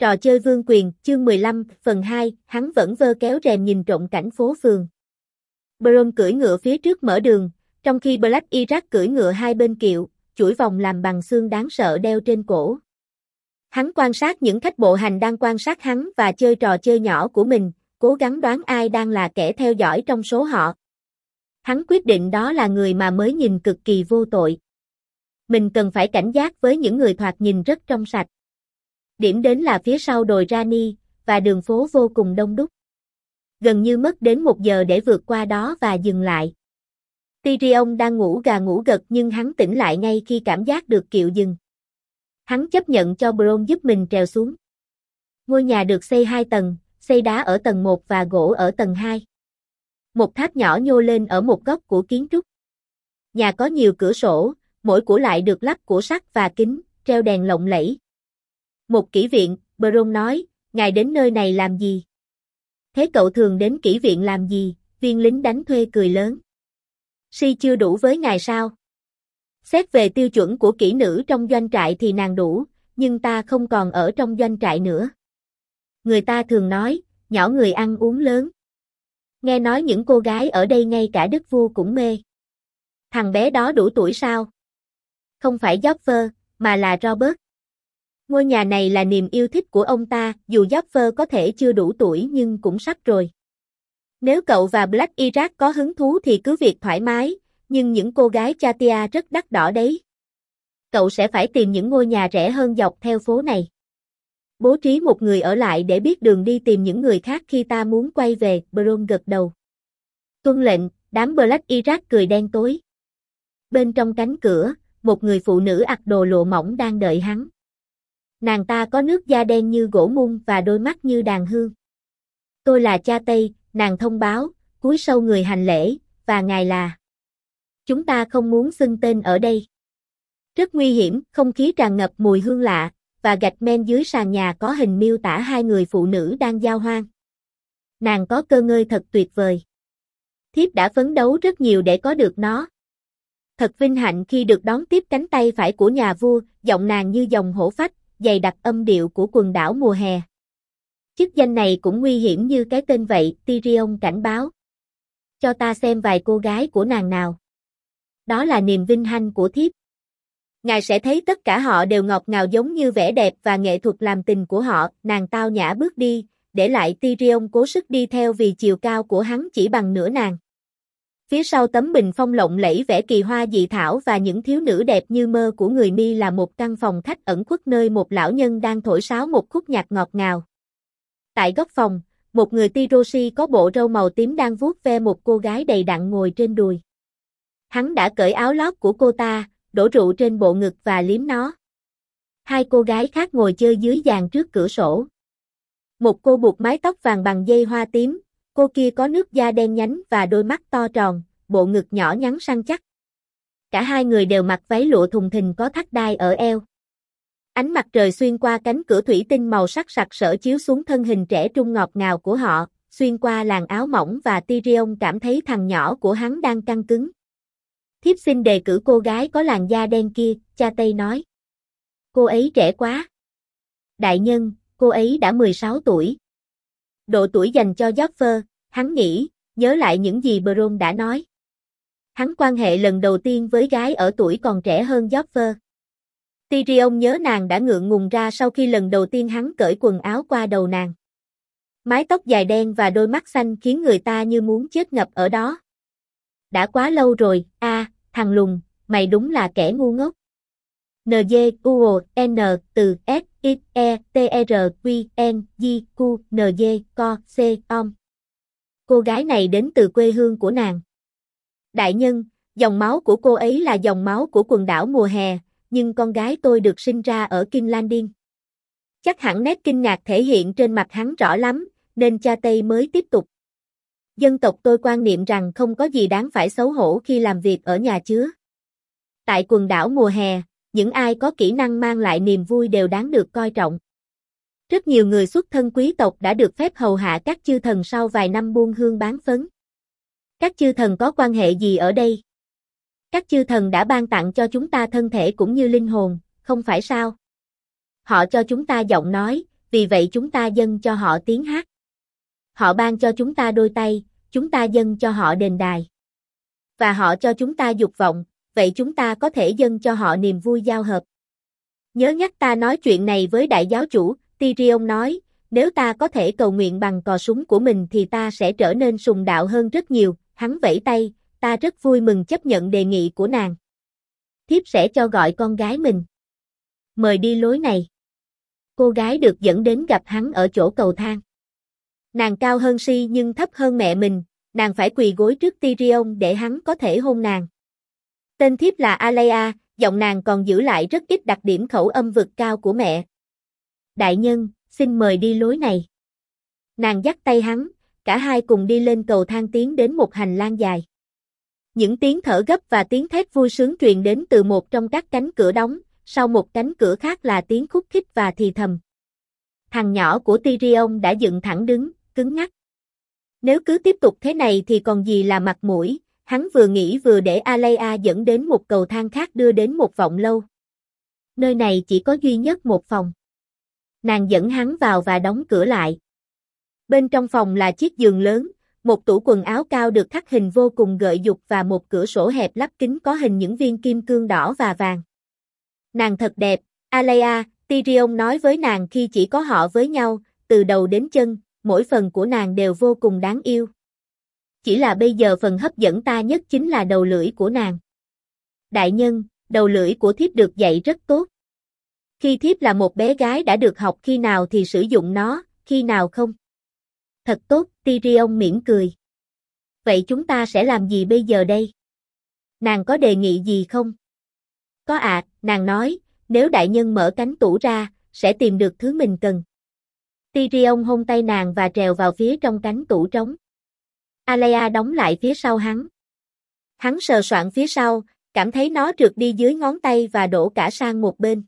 Trò chơi vương quyền, chương 15, phần 2, hắn vẫn vơ kéo rèm nhìn trộm cảnh phố phường. Bron cưỡi ngựa phía trước mở đường, trong khi Black Iraq cưỡi ngựa hai bên kiệu, chuỗi vòng làm bằng xương đáng sợ đeo trên cổ. Hắn quan sát những khách bộ hành đang quan sát hắn và chơi trò chơi nhỏ của mình, cố gắng đoán ai đang là kẻ theo dõi trong số họ. Hắn quyết định đó là người mà mới nhìn cực kỳ vô tội. Mình cần phải cảnh giác với những người thoạt nhìn rất trong sạch. Điểm đến là phía sau đồi Rani, và đường phố vô cùng đông đúc. Gần như mất đến 1 giờ để vượt qua đó và dừng lại. Tyrion đang ngủ gà ngủ gật nhưng hắn tỉnh lại ngay khi cảm giác được kiệu dừng. Hắn chấp nhận cho Bron giúp mình trèo xuống. Ngôi nhà được xây 2 tầng, xây đá ở tầng 1 và gỗ ở tầng 2. Một tháp nhỏ nhô lên ở một góc của kiến trúc. Nhà có nhiều cửa sổ, mỗi của lại được lắp của sắt và kính, treo đèn lộng lẫy. Một kỹ viện, Bron nói, ngài đến nơi này làm gì? Thế cậu thường đến kỹ viện làm gì? Viên lính đánh thuê cười lớn. Si chưa đủ với ngài sao? Xét về tiêu chuẩn của kỹ nữ trong doanh trại thì nàng đủ, nhưng ta không còn ở trong doanh trại nữa. Người ta thường nói, nhỏ người ăn uống lớn. Nghe nói những cô gái ở đây ngay cả đức vua cũng mê. Thằng bé đó đủ tuổi sao? Không phải Joffrey, mà là Robert. Ngôi nhà này là niềm yêu thích của ông ta, dù Joffrey có thể chưa đủ tuổi nhưng cũng sắp rồi. Nếu cậu và Black Iraq có hứng thú thì cứ việc thoải mái, nhưng những cô gái Chatia rất đắt đỏ đấy. Cậu sẽ phải tìm những ngôi nhà rẻ hơn dọc theo phố này. Bố trí một người ở lại để biết đường đi tìm những người khác khi ta muốn quay về, Bron gật đầu. Tuân lệnh, đám Black Iraq cười đen tối. Bên trong cánh cửa, một người phụ nữ mặc đồ lụa mỏng đang đợi hắn. Nàng ta có nước da đen như gỗ mun và đôi mắt như đàn hương. Tôi là cha Tây, nàng thông báo, cúi sâu người hành lễ, và ngài là. Chúng ta không muốn xưng tên ở đây. Rất nguy hiểm, không khí tràn ngập mùi hương lạ, và gạch men dưới sàn nhà có hình miêu tả 2 người phụ nữ đang giao hoan. Nàng có cơ ngơi thật tuyệt vời. Thiếp đã phấn đấu rất nhiều để có được nó. Thật vinh hạnh khi được đón tiếp cánh tay phải của nhà vua, giọng nàng như dòng hổ phách, dày đặc âm điệu của quần đảo mùa hè. Chức danh này cũng nguy hiểm như cái tên vậy, Tyrion cảnh báo. Cho ta xem vài cô gái của nàng nào. Đó là niềm vinh hạnh của thiếp. Ngài sẽ thấy tất cả họ đều ngọt ngào giống như vẻ đẹp và nghệ thuật làm tình của họ. Nàng tao nhã bước đi, để lại Tyrion cố sức đi theo vì chiều cao của hắn chỉ bằng nửa nàng. Phía sau tấm bình phong lộng lẫy vẻ kỳ hoa dị thảo và những thiếu nữ đẹp như mơ của người Mi là một căn phòng khách ẩn khuất nơi một lão nhân đang thổi sáo một khúc nhạc ngọt ngào. Tại góc phòng, một người Tyrosi có bộ râu màu tím đang vuốt ve một cô gái đầy đặn ngồi trên đùi. Hắn đã cởi áo lót của cô ta, đổ rượu trên bộ ngực và liếm nó. 2 cô gái khác ngồi chơi dưới giàn trước cửa sổ. Một cô buộc mái tóc vàng bằng dây hoa tím, cô kia có nước da đen nhánh và đôi mắt to tròn, bộ ngực nhỏ nhắn săn chắc. Cả 2 người đều mặc váy lụa thùng thình có thắt đai ở eo. Ánh mặt trời xuyên qua cánh cửa thủy tinh màu sắc sặc sỡ chiếu xuống thân hình trẻ trung ngọt ngào của họ, xuyên qua làn áo mỏng và Tyrion cảm thấy thằng nhỏ của hắn đang căng cứng. Thiếp xin đề cử cô gái có làn da đen kia, cha Tây nói. Cô ấy trẻ quá. Đại nhân, cô ấy đã 16 tuổi. Độ tuổi dành cho Joffrey, hắn nghĩ, nhớ lại những gì Bron đã nói. Hắn quan hệ lần đầu tiên với gái ở tuổi còn trẻ hơn Joffrey. Tyrion nhớ nàng đã ngượng ngùng ra sau khi lần đầu tiên hắn cởi quần áo qua đầu nàng. Mái tóc dài đen và đôi mắt xanh khiến người ta như muốn chết ngập ở đó. Đã quá lâu rồi, thằng lùn, mày đúng là kẻ ngu ngốc. N từ S X E T R Q N G Q N Co C Om. Cô gái này đến từ quê hương của nàng. Đại nhân, dòng máu của cô ấy là dòng máu của quần đảo mùa hè, nhưng con gái tôi được sinh ra ở King's Landing. Chắc hẳn nét kinh ngạc thể hiện trên mặt hắn rõ lắm, nên cha Tây mới tiếp tục. Dân tộc tôi quan niệm rằng không có gì đáng phải xấu hổ khi làm việc ở nhà chứa. Tại quần đảo mùa hè, những ai có kỹ năng mang lại niềm vui đều đáng được coi trọng. Rất nhiều người xuất thân quý tộc đã được phép hầu hạ các chư thần sau vài năm buôn hương bán phấn. Các chư thần có quan hệ gì ở đây? Các chư thần đã ban tặng cho chúng ta thân thể cũng như linh hồn, không phải sao? Họ cho chúng ta giọng nói, vì vậy chúng ta dâng cho họ tiếng hát. Họ ban cho chúng ta đôi tay, chúng ta dâng cho họ đền đài. Và họ cho chúng ta dục vọng, vậy chúng ta có thể dâng cho họ niềm vui giao hợp. Nhớ nhắc ta nói chuyện này với đại giáo chủ, Tyrion nói, nếu ta có thể cầu nguyện bằng cò súng của mình thì ta sẽ trở nên sùng đạo hơn rất nhiều, hắn vẫy tay, ta rất vui mừng chấp nhận đề nghị của nàng. Thiếp sẽ cho gọi con gái mình. Mời đi lối này. Cô gái được dẫn đến gặp hắn ở chỗ cầu thang. Nàng cao hơn Si nhưng thấp hơn mẹ mình, nàng phải quỳ gối trước Tyrion để hắn có thể hôn nàng. Tên thiếp là Alia, giọng nàng còn giữ lại rất ít đặc điểm khẩu âm vực cao của mẹ. Đại nhân, xin mời đi lối này. Nàng dắt tay hắn, cả hai cùng đi lên cầu thang tiến đến một hành lang dài. Những tiếng thở gấp và tiếng thét vui sướng truyền đến từ một trong các cánh cửa đóng, sau một cánh cửa khác là tiếng khúc khích và thì thầm. Thằng nhỏ của Tyrion đã dựng thẳng đứng, cứng ngắc. Nếu cứ tiếp tục thế này thì còn gì là mặt mũi, hắn vừa nghĩ vừa để Alia dẫn đến một cầu thang khác đưa đến một vọng lâu. Nơi này chỉ có duy nhất một phòng. Nàng dẫn hắn vào và đóng cửa lại. Bên trong phòng là chiếc giường lớn, một tủ quần áo cao được khắc hình vô cùng gợi dục và một cửa sổ hẹp lắp kính có hình những viên kim cương đỏ và vàng. Nàng thật đẹp, Alia, Tyrion nói với nàng khi chỉ có họ với nhau, từ đầu đến chân, mỗi phần của nàng đều vô cùng đáng yêu. Chỉ là bây giờ phần hấp dẫn ta nhất chính là đầu lưỡi của nàng. Đại nhân, đầu lưỡi của thiếp được dạy rất tốt. Khi thiếp là một bé gái đã được học khi nào thì sử dụng nó, khi nào không. Thật tốt, Tyrion mỉm cười. Vậy chúng ta sẽ làm gì bây giờ đây? Nàng có đề nghị gì không? Có ạ, nàng nói, nếu đại nhân mở cánh tủ ra, sẽ tìm được thứ mình cần. Tyrion hôn tay nàng và trèo vào phía trong cánh tủ trống. Alia đóng lại phía sau hắn. Hắn sờ soạng phía sau, cảm thấy nó trượt đi dưới ngón tay và đổ cả sang một bên.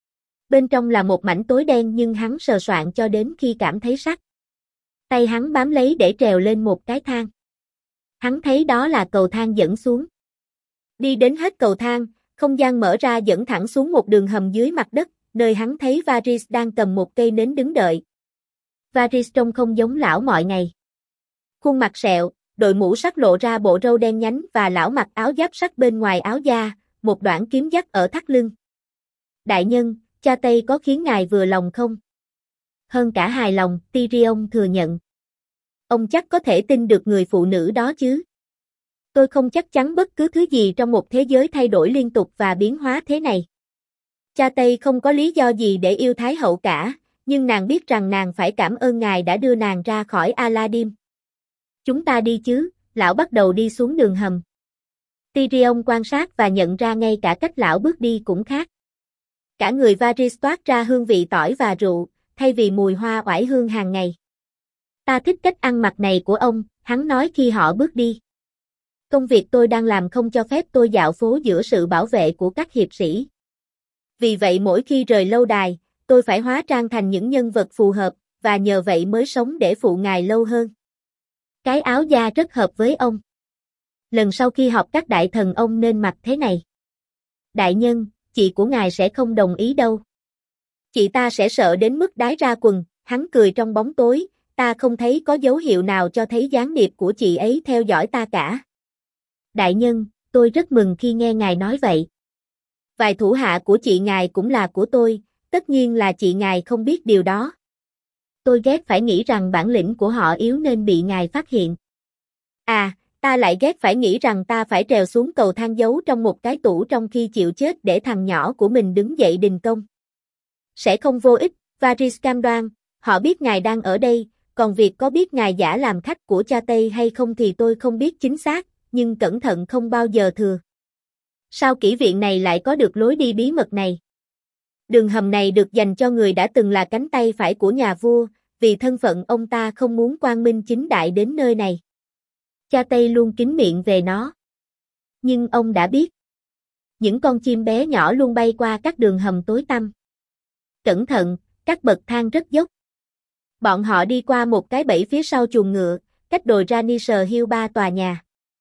Bên trong là một mảnh tối đen nhưng hắn sờ soạng cho đến khi cảm thấy sắc. Tay hắn bám lấy để trèo lên một cái thang. Hắn thấy đó là cầu thang dẫn xuống. Đi đến hết cầu thang, không gian mở ra dẫn thẳng xuống một đường hầm dưới mặt đất, nơi hắn thấy Varys đang cầm một cây nến đứng đợi. Varys trông không giống lão mọi ngày. Khuôn mặt sẹo, đội mũ sắt lộ ra bộ râu đen nhánh và lão mặc áo giáp sắt bên ngoài áo da, một đoạn kiếm dắt ở thắt lưng. Đại nhân, cha Tây có khiến ngài vừa lòng không? Hơn cả hài lòng, Tyrion thừa nhận. Ông chắc có thể tin được người phụ nữ đó chứ? Tôi không chắc chắn bất cứ thứ gì trong một thế giới thay đổi liên tục và biến hóa thế này. Cha Tây không có lý do gì để yêu Thái hậu cả, nhưng nàng biết rằng nàng phải cảm ơn ngài đã đưa nàng ra khỏi Aladdin. Chúng ta đi chứ, lão bắt đầu đi xuống đường hầm. Tyrion quan sát và nhận ra ngay cả cách lão bước đi cũng khác. Cả người Varys toát ra hương vị tỏi và rượu, thay vì mùi hoa oải hương hàng ngày. Ta thích cách ăn mặc này của ông, hắn nói khi họ bước đi. Công việc tôi đang làm không cho phép tôi dạo phố giữa sự bảo vệ của các hiệp sĩ. Vì vậy mỗi khi rời lâu đài, tôi phải hóa trang thành những nhân vật phù hợp, và nhờ vậy mới sống để phụ ngài lâu hơn. Cái áo da rất hợp với ông. Lần sau khi họp các đại thần ông nên mặc thế này. Đại nhân, chị của ngài sẽ không đồng ý đâu. Chị ta sẽ sợ đến mức đái ra quần, hắn cười trong bóng tối, ta không thấy có dấu hiệu nào cho thấy gián điệp của chị ấy theo dõi ta cả. Đại nhân, tôi rất mừng khi nghe ngài nói vậy. Vài thủ hạ của chị ngài cũng là của tôi, tất nhiên là chị ngài không biết điều đó. Tôi ghét phải nghĩ rằng bản lĩnh của họ yếu nên bị ngài phát hiện. À, ta lại ghét phải nghĩ rằng ta phải trèo xuống cầu thang giấu trong một cái tủ trong khi chịu chết để thằng nhỏ của mình đứng dậy đình công. Sẽ không vô ích, Varys cam đoan, họ biết ngài đang ở đây, còn việc có biết ngài giả làm khách của cha Tây hay không thì tôi không biết chính xác, nhưng cẩn thận không bao giờ thừa. Sao kỹ viện này lại có được lối đi bí mật này? Đường hầm này được dành cho người đã từng là cánh tay phải của nhà vua, vì thân phận ông ta không muốn quang minh chính đại đến nơi này. Cha Tây luôn kín miệng về nó. Nhưng ông đã biết. Những con chim bé nhỏ luôn bay qua các đường hầm tối tăm. Cẩn thận, các bậc thang rất dốc. Bọn họ đi qua một cái bẫy phía sau chuồng ngựa, cách đồi Ranisher Hill 3 tòa nhà.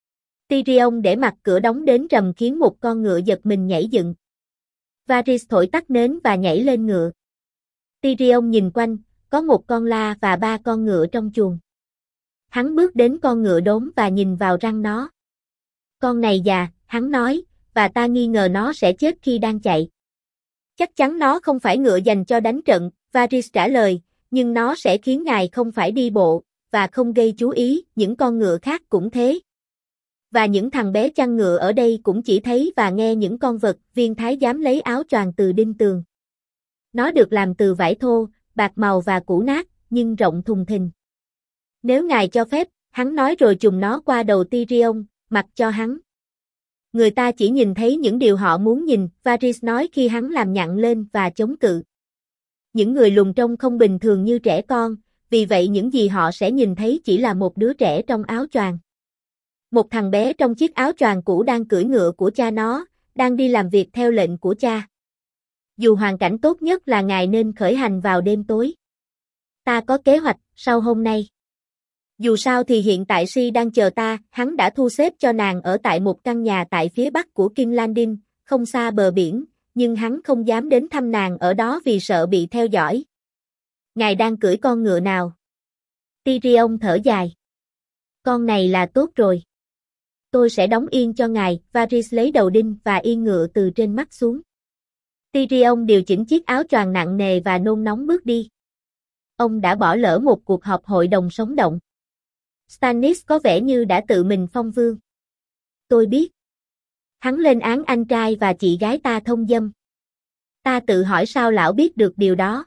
Tyrion để mặt cửa đóng đến rầm khiến một con ngựa giật mình nhảy dựng. Varys thổi tắt nến và nhảy lên ngựa. Tyrion nhìn quanh, có một con la và 3 con ngựa trong chuồng. Hắn bước đến con ngựa đốm và nhìn vào răng nó. Con này già, hắn nói, và ta nghi ngờ nó sẽ chết khi đang chạy. Chắc chắn nó không phải ngựa dành cho đánh trận, Varys trả lời, nhưng nó sẽ khiến ngài không phải đi bộ, và không gây chú ý, những con ngựa khác cũng thế. Và những thằng bé chăn ngựa ở đây cũng chỉ thấy và nghe những con vật, viên thái giám lấy áo choàng từ đinh tường. Nó được làm từ vải thô, bạc màu và cũ nát, nhưng rộng thùng thình. Nếu ngài cho phép, hắn nói rồi trùm nó qua đầu Tyrion, mặc cho hắn. Người ta chỉ nhìn thấy những điều họ muốn nhìn, Varys nói khi hắn làm nhặn lên và chống cự. Những người lùn trông không bình thường như trẻ con, vì vậy những gì họ sẽ nhìn thấy chỉ là một đứa trẻ trong áo choàng. Một thằng bé trong chiếc áo choàng cũ đang cưỡi ngựa của cha nó, đang đi làm việc theo lệnh của cha. Dù hoàn cảnh tốt nhất là ngài nên khởi hành vào đêm tối. Ta có kế hoạch sau hôm nay. Dù sao thì hiện tại Si đang chờ ta, hắn đã thu xếp cho nàng ở tại một căn nhà tại phía bắc của King's Landing, không xa bờ biển, nhưng hắn không dám đến thăm nàng ở đó vì sợ bị theo dõi. Ngài đang cưỡi con ngựa nào? Tyrion thở dài. Con này là tốt rồi. Tôi sẽ đóng yên cho ngài, Varys lấy đầu đinh và yên ngựa từ trên mắt xuống. Tyrion điều chỉnh chiếc áo choàng nặng nề và nôn nóng bước đi. Ông đã bỏ lỡ một cuộc họp hội đồng sống động. Stannis có vẻ như đã tự mình phong vương. Tôi biết. Hắn lên án anh trai và chị gái ta thông dâm. Ta tự hỏi sao lão biết được điều đó.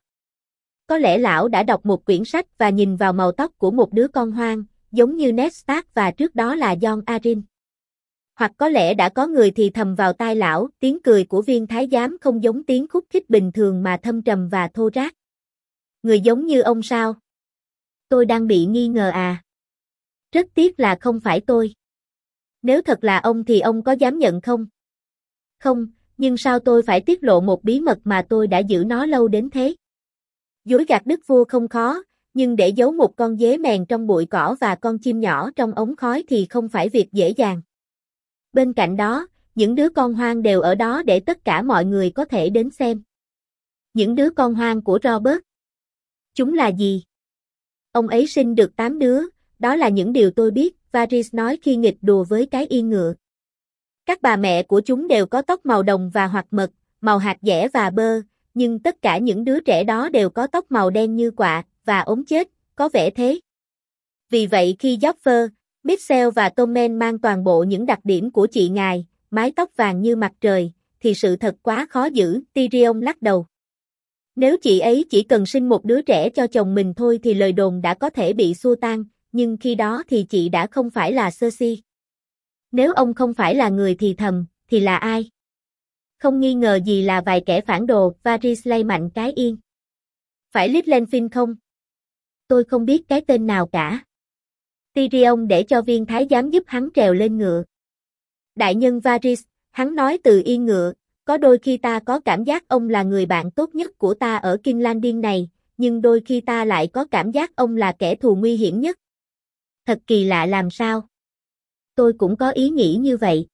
Có lẽ lão đã đọc một quyển sách và nhìn vào màu tóc của một đứa con hoang, giống như Ned Stark và trước đó là Jon Arryn. Hoặc có lẽ đã có người thì thầm vào tai lão, tiếng cười của viên thái giám không giống tiếng khúc khích bình thường mà thâm trầm và thô ráp. Người giống như ông sao? Tôi đang bị nghi ngờ à? Rất tiếc là không phải tôi. Nếu thật là ông thì ông có dám nhận không? Không, nhưng sao tôi phải tiết lộ một bí mật mà tôi đã giữ nó lâu đến thế? Dối gạt đức vua không khó, nhưng để giấu một con dế mèn trong bụi cỏ và con chim nhỏ trong ống khói thì không phải việc dễ dàng. Bên cạnh đó, những đứa con hoang đều ở đó để tất cả mọi người có thể đến xem. Những đứa con hoang của Robert. Chúng là gì? Ông ấy sinh được 8 đứa, đó là những điều tôi biết, Varys nói khi nghịch đùa với cái yên ngựa. Các bà mẹ của chúng đều có tóc màu đồng và hoặc mật, màu hạt dẻ và bơ, nhưng tất cả những đứa trẻ đó đều có tóc màu đen như quạ, và ốm chết, có vẻ thế. Vì vậy khi Joffrey, Mitchell và Tommen mang toàn bộ những đặc điểm của chị ngài, mái tóc vàng như mặt trời, thì sự thật quá khó giữ, Tyrion lắc đầu. Nếu chị ấy chỉ cần sinh một đứa trẻ cho chồng mình thôi thì lời đồn đã có thể bị xua tan, nhưng khi đó thì chị đã không phải là Cersei. Nếu ông không phải là người thì thầm, thì là ai? Không nghi ngờ gì là vài kẻ phản đồ, Varys lay mạnh cái yên. Phải Littlefinger không? Tôi không biết cái tên nào cả. Tyrion để cho viên thái giám giúp hắn trèo lên ngựa. Đại nhân Varys, hắn nói từ yên ngựa, có đôi khi ta có cảm giác ông là người bạn tốt nhất của ta ở King's Landing này, nhưng đôi khi ta lại có cảm giác ông là kẻ thù nguy hiểm nhất. Thật kỳ lạ làm sao? Tôi cũng có ý nghĩ như vậy.